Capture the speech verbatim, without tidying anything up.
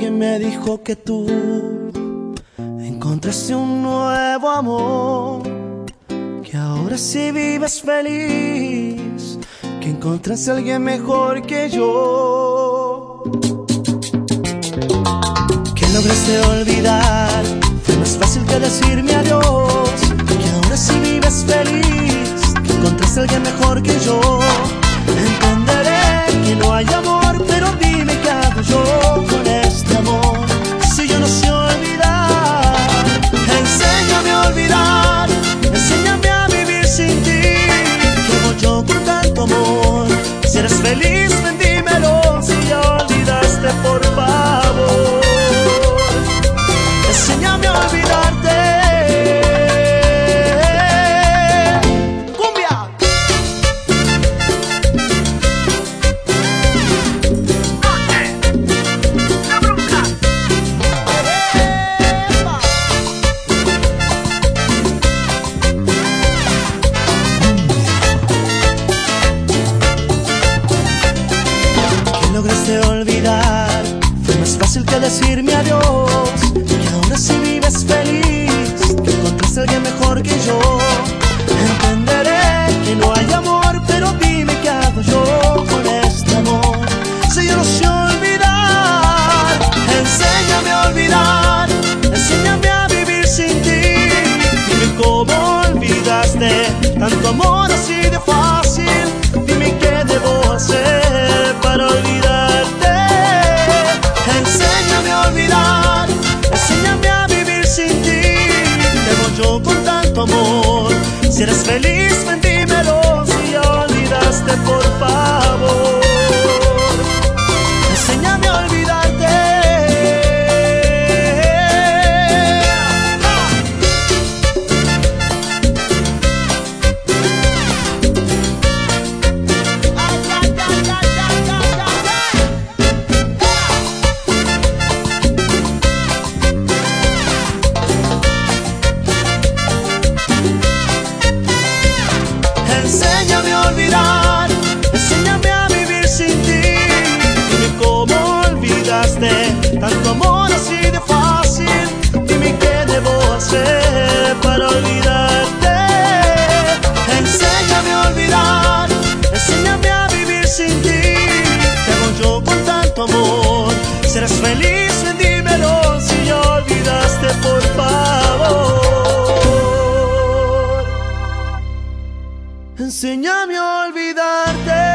Alguien me dijo que tú encontraste un nuevo amor, que ahora sí vives feliz, que encontraste a alguien mejor que yo. Que lograste olvidar, fue más fácil que decirme adiós, que ahora sí vives feliz, que encontraste a alguien mejor que yo. Entenderé que no hay amor, pero dime qué hago yo con este amor, si yo no sé olvidar. Enséñame a olvidar, enséñame a vivir sin ti. ¿Qué hago yo con tanto amor? Si eres feliz, ven dímelo, si ya olvidaste, por favor. Enséñame a olvidarte. Lograste olvidar, fue más fácil que decirme adiós, que ahora sí vives feliz, que encontraste a alguien mejor que yo. Entenderé que no hay amor, pero dime qué hago yo con este amor, si yo no sé olvidar. Enséñame a olvidar, enséñame a vivir sin ti. Dime cómo olvidaste tanto amor así de fácil. Dime qué debo hacer para olvidar. Con tanto amor, si eres feliz, ven dímelo, si ya olvidaste, por favor. Enséñame a olvidarte. Enséñame a olvidar, enséñame a vivir sin ti. Dime cómo olvidaste tanto amor así de fácil. Dime qué debo hacer para olvidarte. Enséñame a olvidar, enséñame a vivir sin ti. ¿Qué hago yo con tanto amor? Si eres feliz, ven dímelo, si ya olvidaste, por favor. Enséñame a olvidarte.